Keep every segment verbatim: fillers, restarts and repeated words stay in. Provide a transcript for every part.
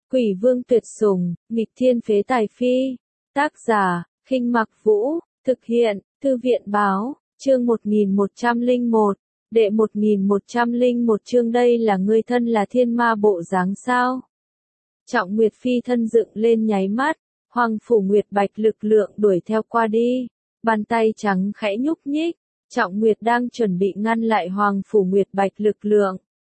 Quỷ vương tuyệt sủng, nghịch thiên phế tài phi. Tác giả, Khinh Mặc Vũ, thực hiện, Thư viện báo, chương một nghìn một trăm lẻ một, đệ một nghìn một trăm lẻ một chương đây là ngươi thân là thiên ma bộ dáng sao? Trọng Nguyệt phi thân dựng lên nháy mắt, Hoàng Phủ Nguyệt Bạch lực lượng đuổi theo qua đi, bàn tay trắng khẽ nhúc nhích, Trọng Nguyệt đang chuẩn bị ngăn lại Hoàng Phủ Nguyệt Bạch lực lượng.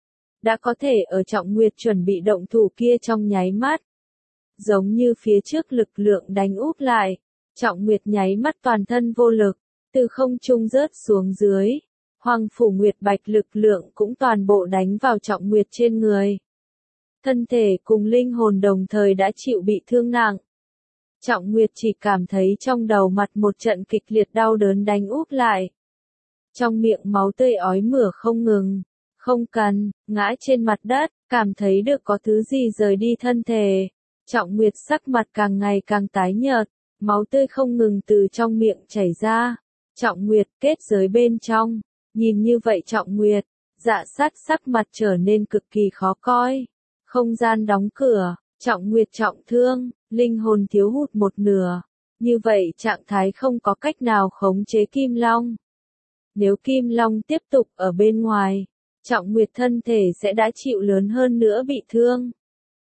Đã có thể ở Trọng Nguyệt chuẩn bị động thủ kia trong nháy mắt. Giống như phía trước lực lượng đánh úp lại, Trọng Nguyệt nháy mắt toàn thân vô lực, từ không trung rớt xuống dưới. Hoàng Phủ Nguyệt Bạch lực lượng cũng toàn bộ đánh vào Trọng Nguyệt trên người. Thân thể cùng linh hồn đồng thời đã chịu bị thương nặng. Trọng Nguyệt chỉ cảm thấy trong đầu mặt một trận kịch liệt đau đớn đánh úp lại. Trong miệng máu tươi ói mửa không ngừng. Không cần, ngã trên mặt đất, cảm thấy được có thứ gì rời đi thân thể. Trọng Nguyệt sắc mặt càng ngày càng tái nhợt, máu tươi không ngừng từ trong miệng chảy ra. Trọng Nguyệt kết giới bên trong, nhìn như vậy Trọng Nguyệt, Dạ Sát sắc mặt trở nên cực kỳ khó coi. Không gian đóng cửa, Trọng Nguyệt trọng thương, linh hồn thiếu hụt một nửa. Như vậy trạng thái không có cách nào khống chế Kim Long. Nếu Kim Long tiếp tục ở bên ngoài, Trọng Nguyệt thân thể sẽ đã chịu lớn hơn nữa bị thương.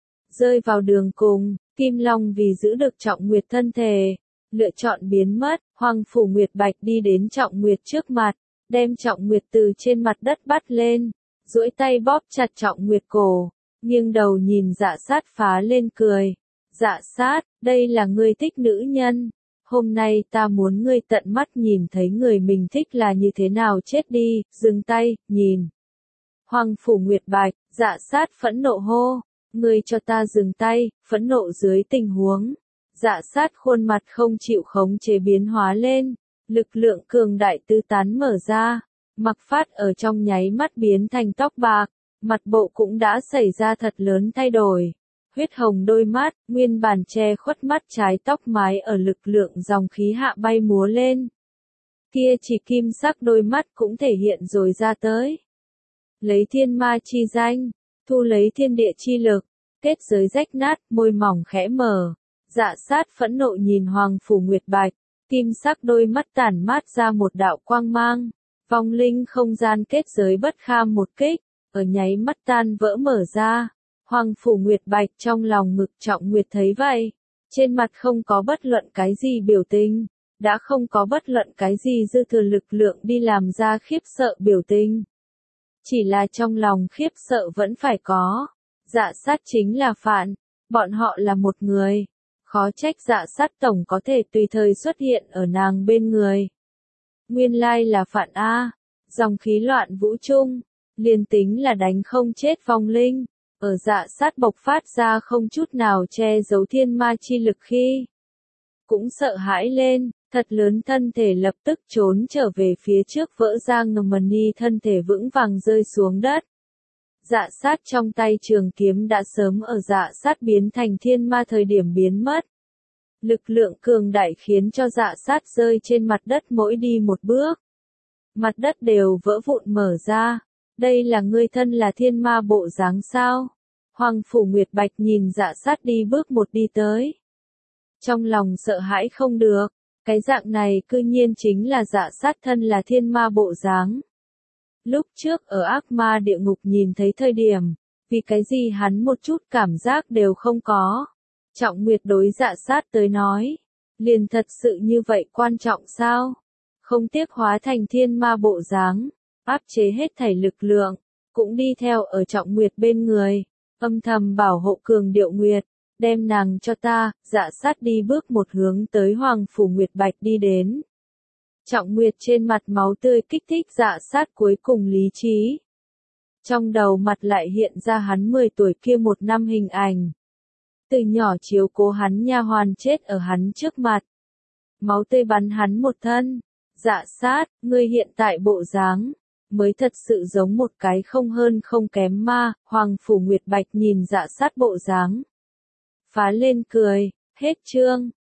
Rơi vào đường cùng, Kim Long vì giữ được Trọng Nguyệt thân thể, lựa chọn biến mất. Hoàng Phủ Nguyệt Bạch đi đến Trọng Nguyệt trước mặt, đem Trọng Nguyệt từ trên mặt đất bắt lên, duỗi tay bóp chặt Trọng Nguyệt cổ, nghiêng đầu nhìn Dạ Sát phá lên cười. Dạ Sát, đây là ngươi thích nữ nhân. Hôm nay ta muốn ngươi tận mắt nhìn thấy người mình thích là như thế nào chết đi. Dừng tay, nhìn. Hoàng Phủ Nguyệt Bạch, Dạ Sát phẫn nộ hô, ngươi cho ta dừng tay. Phẫn nộ dưới tình huống, Dạ Sát khuôn mặt không chịu khống chế biến hóa lên, lực lượng cường đại tứ tán mở ra, mặc phát ở trong nháy mắt biến thành tóc bạc, mặt bộ cũng đã xảy ra thật lớn thay đổi. Huyết hồng đôi mắt, nguyên bản che khuất mắt trái tóc mái ở lực lượng dòng khí hạ bay múa lên. Kia chỉ kim sắc đôi mắt cũng thể hiện rồi ra tới. Lấy thiên ma chi danh, thu lấy thiên địa chi lực, kết giới rách nát, môi mỏng khẽ mở. Dạ Sát phẫn nộ nhìn Hoàng Phủ Nguyệt Bạch, kim sắc đôi mắt tản mát ra một đạo quang mang. Vong linh không gian kết giới bất kham một kích, ở nháy mắt tan vỡ mở ra. Hoàng Phủ Nguyệt Bạch trong lòng ngực Trọng Nguyệt thấy vậy, trên mặt không có bất luận cái gì biểu tình, đã không có bất luận cái gì dư thừa lực lượng đi làm ra khiếp sợ biểu tình. Chỉ là trong lòng khiếp sợ vẫn phải có. Dạ Sát chính là Phạn, bọn họ là một người. Khó trách Dạ Sát tổng có thể tùy thời xuất hiện ở nàng bên người. Nguyên lai là Phạn A, dòng khí loạn vũ trung, liền tính là đánh không chết vong linh, ở Dạ Sát bộc phát ra không chút nào che giấu thiên ma chi lực khi. Cũng sợ hãi lên, thật lớn thân thể lập tức trốn trở về phía trước vỡ ra ngầm ni thân thể vững vàng rơi xuống đất. Dạ Sát trong tay trường kiếm đã sớm ở Dạ Sát biến thành thiên ma thời điểm biến mất. Lực lượng cường đại khiến cho Dạ Sát rơi trên mặt đất mỗi đi một bước. Mặt đất đều vỡ vụn mở ra. Đây là ngươi thân là thiên ma bộ dáng sao? Hoàng Phủ Nguyệt Bạch nhìn Dạ Sát đi bước một đi tới. Trong lòng sợ hãi không được, cái dạng này cư nhiên chính là Dạ Sát thân là thiên ma bộ dáng. Lúc trước ở ác ma địa ngục nhìn thấy thời điểm, vì cái gì hắn một chút cảm giác đều không có. Trọng Nguyệt đối Dạ Sát tới nói, liền thật sự như vậy quan trọng sao? Không tiếc hóa thành thiên ma bộ dáng, áp chế hết thảy lực lượng, cũng đi theo ở Trọng Nguyệt bên người, âm thầm bảo hộ Cường Điệu Nguyệt, đem nàng cho ta. Dạ Sát đi bước một hướng tới Hoàng Phủ Nguyệt Bạch đi đến. Trọng Nguyệt trên mặt máu tươi kích thích Dạ Sát cuối cùng lý trí. Trong đầu mặt lại hiện ra hắn mười tuổi kia một năm hình ảnh. Từ nhỏ chiếu cố hắn nha hoàn chết ở hắn trước mặt. Máu tươi bắn hắn một thân. Dạ Sát, ngươi hiện tại bộ dáng, mới thật sự giống một cái không hơn không kém ma. Hoàng Phủ Nguyệt Bạch nhìn Dạ Sát bộ dáng, phá lên cười. Hết chương.